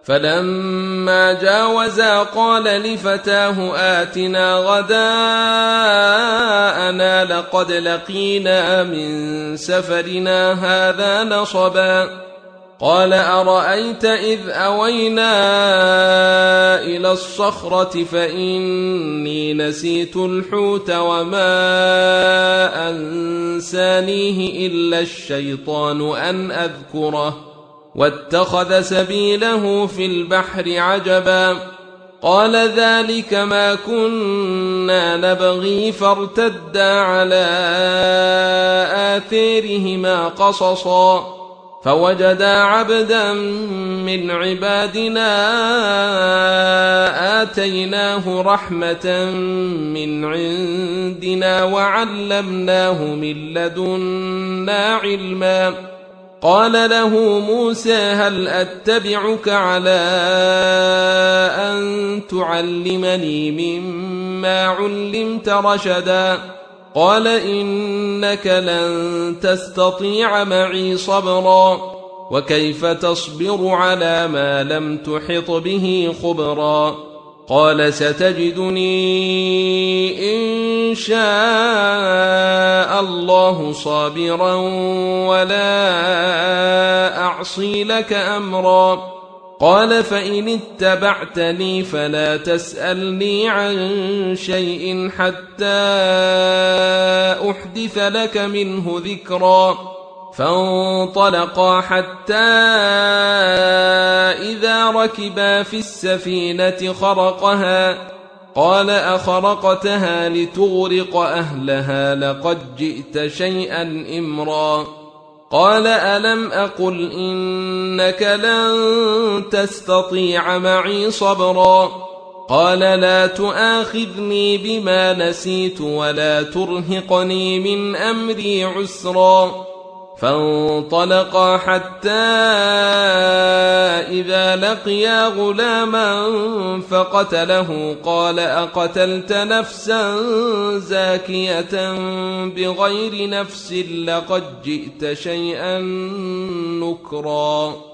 فلما جاوزا قال لفتاه آتنا غداءنا لقد لقينا من سفرنا هذا نصبا قال أرأيت إذ أوينا إلى الصخرة فإني نسيت الحوت وما أنسانيه إلا الشيطان أن أذكره واتخذ سبيله في البحر عجبا قال ذلك ما كنا نبغي فارتدا على آثارهما قصصا فوجدا عبدا من عبادنا آتيناه رحمة من عندنا وعلمناه من لدنا علما قال له موسى هل أتبعك على أن تعلمني مما علمت رشدا قال إنك لن تستطيع معي صبرا وكيف تصبر على ما لم تحط به خبرا قال ستجدني إن شاء الله صابرا ولا أعصي لك أمرا قال فإن اتبعتني فلا تسألني عن شيء حتى أحدث لك منه ذكرا فانطلقا حتى إذا ركبا في السفينة خرقها قال أخرقتها لتغرق أهلها لقد جئت شيئا إمرا قال ألم أقل إنك لن تستطيع معي صبرا قال لا تؤاخذني بما نسيت ولا ترهقني من أمري عسرا فانطلقا حتى إذا لقيا غلاما فقتله قال أقتلت نفسا زاكية بغير نفس لقد جئت شيئا نكرا